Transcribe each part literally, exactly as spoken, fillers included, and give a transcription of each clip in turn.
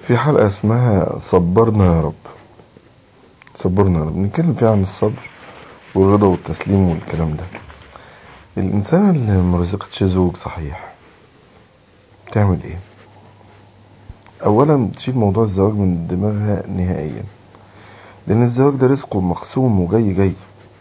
في حلقة اسمها صبرنا يا رب. صبرنا يا رب نتكلم فيها عن الصبر والرضا والتسليم والكلام ده. الإنسان اللي مرزقتش زوج صحيح تعمل ايه؟ أولا تشيل موضوع الزواج من دماغها نهائيا، لأن الزواج ده رزقه مقسوم وجاي جاي.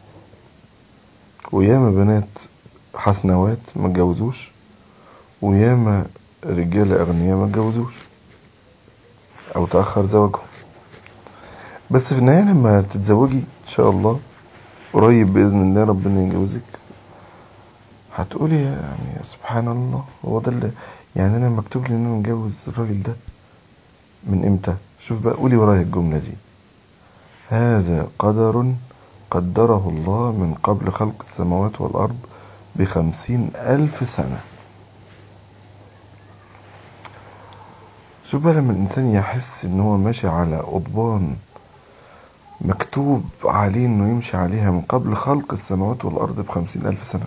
وياما بنات حسنوات ما اتجوزوش، وياما رجالة أغنياء ما اتجوزوش أو تأخر زواجهم. بس في النهاية لما تتزوجي إن شاء الله قريب بإذن الله ربنا يجوزك، هتقولي يعني سبحان الله، هو ده اللي يعني أنا مكتوب لي إن أنا متجوز الراجل ده من إمتى؟ شوف بقى، قولي ورايا الجملة دي: هذا قدر قدره الله من قبل خلق السماوات والأرض بخمسين ألف سنة. شوف بقى لما الإنسان يحس إن هو ماشي على قضبان مكتوب عليه إنه يمشي عليها من قبل خلق السماوات والأرض بخمسين ألف سنة،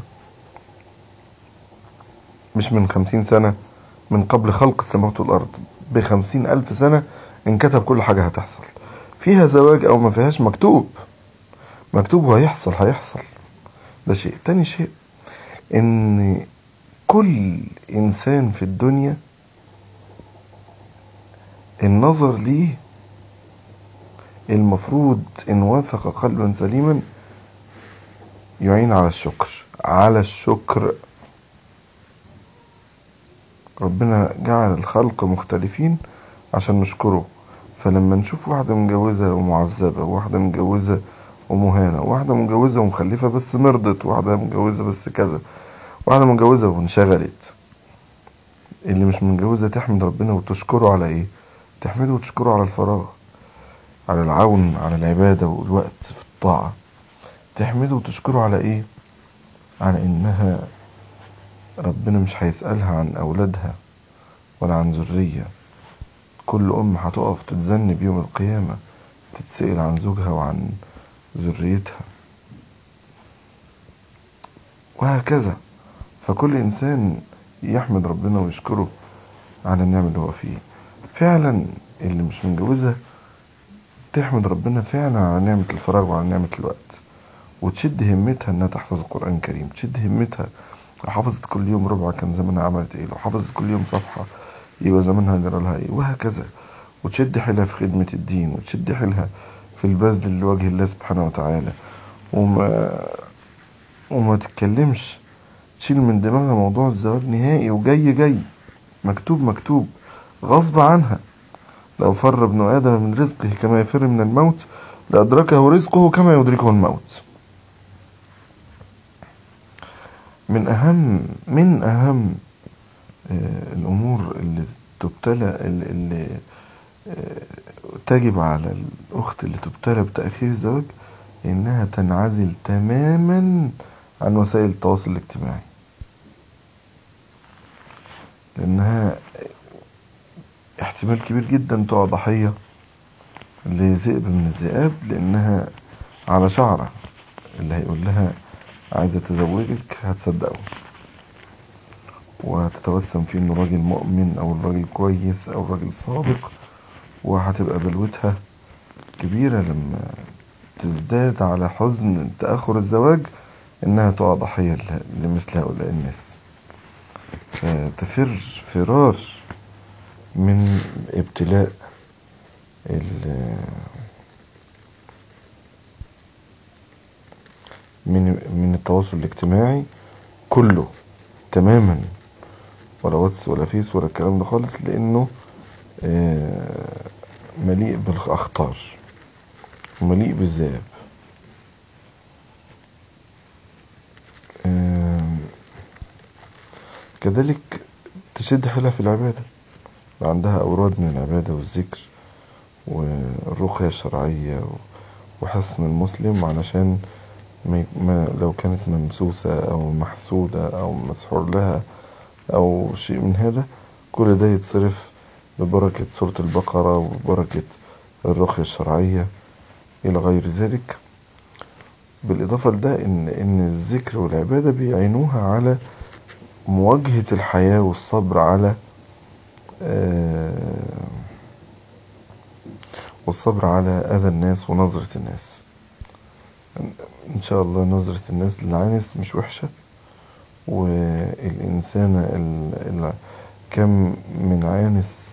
مش من خمسين سنة، من قبل خلق السماوات والأرض بخمسين ألف سنة انكتب كل حاجة هتحصل فيها، زواج أو ما فيهاش، مكتوب مكتوب وهيحصل هيحصل. ده شيء. تاني شيء إن كل إنسان في الدنيا النظر ليه المفروض إن وافق قلبا سليما يعين على الشكر، على الشكر. ربنا جعل الخلق مختلفين عشان نشكره. فلما نشوف واحدة متجوزة ومعذبة، وواحدة متجوزة ومهانة، وواحدة متجوزة ومخلفة بس مرضت، وواحدة متجوزة بس كذا، واحدة متجوزة وانشغلت، اللي مش متجوزة تحمد ربنا وتشكره على ايه؟ تحمده وتشكره على الفراغ، على العون، على العبادة والوقت في الطاعة. تحمده وتشكره على ايه؟ على انها ربنا مش هيسألها عن أولادها ولا عن ذرية. كل أم هتقف تتذنب يوم القيامة، تتسأل عن زوجها وعن ذريتها، وهكذا. فكل إنسان يحمد ربنا ويشكره على النعم اللي هو فيه. فعلا اللي مش متجوزة تحمد ربنا فعلا على نعمة الفراغ وعلى نعمة الوقت، وتشد همتها انها تحفظ القرآن الكريم. تشد همتها، لو حفظت كل يوم ربع كان زمانها عملت ايه، لو حفظت كل يوم صفحة يبقى زمانها جرى لها ايه، وهكذا. وتشد حيلها في خدمة الدين، وتشد حيلها في البذل لوجه الله سبحانه وتعالى، وما وما تتكلمش، تشيل من دماغها موضوع الزواج نهائي، وجاي جاي مكتوب مكتوب غصب عنها. لو فر ابن آدم من رزقه كما يفر من الموت لأدركه رزقه كما يدركه الموت. من أهم من أهم آه الأمور اللي تبتلى اللي, اللي آه تجب على الأخت اللي تبتلى بتأخير الزواج إنها تنعزل تماما عن وسائل التواصل الاجتماعي، لأنها احتمال كبير جدا تقع ضحية لذئب من الذئاب، لأنها على شعرة اللي هيقول لها عايزة تزوجك هتصدقه، وهتتوسم فيه انه راجل مؤمن او الراجل كويس او الراجل صادق، وهتبقى بلوتها كبيرة لما تزداد على حزن تأخر الزواج انها تقع ضحية لمثل هؤلاء الناس. فتفر فرار من ابتلاء من من التواصل الاجتماعي كله تماما، ولا واتس ولا فيس ولا الكلام ده خالص، لانه مليء بالاخطار ومليء بالذئاب. كذلك تشد حيلها في العبادة، عندها أوراد من العبادة والذكر والرقية الشرعية وحسن المسلم، علشان ما لو كانت ممسوسة أو محسودة أو مسحور لها أو شيء من هذا، كل ده يتصرف ببركة سورة البقرة وبركة الرقية الشرعية إلى غير ذلك. بالإضافة لده إن, إن الذكر والعبادة بيعينوها على مواجهة الحياة والصبر على والصبر على أذى الناس ونظرة الناس. إن شاء الله نظرة الناس للعانس مش وحشة، والإنسان ال... كم من عانس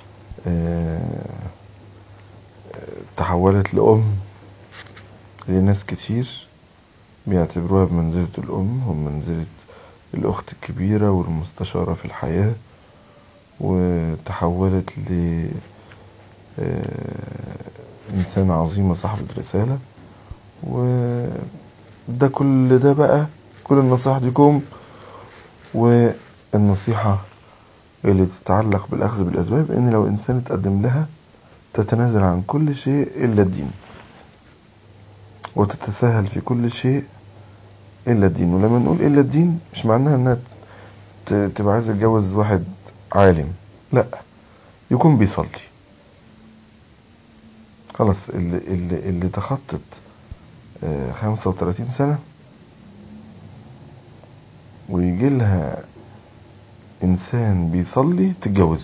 تحولت لأم لناس كتير بيعتبروها بمنزلة الأم ومنزلة الأخت الكبيرة والمستشارة في الحياة، وتحولت لإنسانة عظيمة صاحبة رسالة. وده كل ده بقى كل النصائح دي كوم، والنصيحة اللي تتعلق بالأخذ بالأسباب إن لو إنسان اتقدم لها تتنازل عن كل شيء إلا الدين، وتتساهل في كل شيء إلا الدين. ولما نقول إلا الدين مش معناها إنها تبقى عايزة تتجوز واحد عالم، لا، يكون بيصلي خلاص. اللي, اللي, اللي تخطط خمسة وثلاثين سنة ويجي لها إنسان بيصلي تتجوزه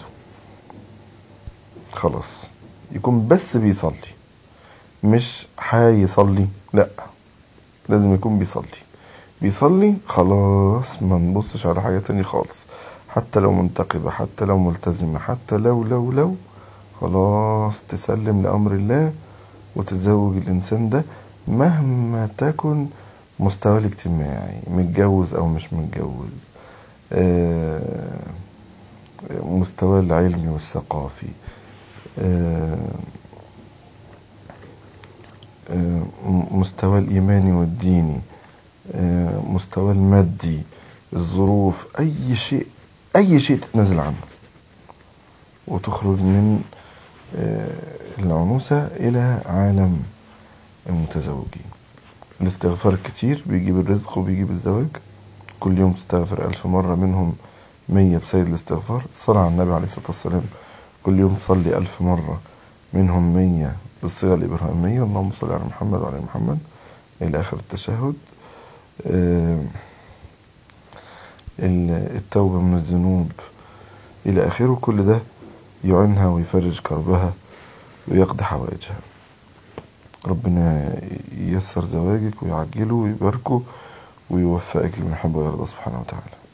خلاص، يكون بس بيصلي، مش هيصلي، لا، لازم يكون بيصلي. بيصلي خلاص، ما نبصش على حاجة تانية خالص، حتى لو منتقبة، حتى لو ملتزمة، حتى لو لو لو خلاص تسلم لأمر الله وتتزوج الإنسان ده مهما تكن مستواه الاجتماعي، متجوز أو مش متجوز، مستواه العلمي والثقافي، مستوى الإيماني والديني، مستوى المادي، الظروف، أي شيء أي شيء تتنازل عنه وتخرج من العنوسة إلى عالم المتزوجين. الاستغفار الكتير بيجيب الرزق وبيجيب الزواج. كل يوم تستغفر ألف مرة، منهم مية بسيد الاستغفار. الصلاة على النبي عليه الصلاة والسلام كل يوم تصلي ألف مرة، منهم مية بالصيغة الإبراهيمية، اللهم صل على محمد وعلى محمد، إلى آخر التشهد. التوبة من الذنوب إلى آخره. كل ده يعينها ويفرج كربها ويقضي حوائجها. ربنا ييسر زواجك ويعجله ويباركه ويوفقك لمن يحب ويرضى سبحانه وتعالى.